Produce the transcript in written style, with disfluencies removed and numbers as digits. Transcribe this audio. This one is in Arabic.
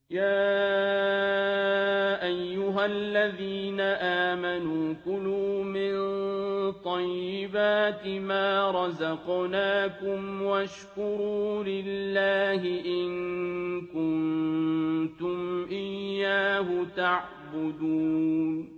يَا أَيُّهَا الَّذِينَ آمَنُوا كُلُوا مِن طَيِّبَاتِ مَا رَزَقْنَاكُمْ وَاشْكُرُوا لِلَّهِ إِن كُنتُمْ إِيَّاهُ تَعْبُدُونَ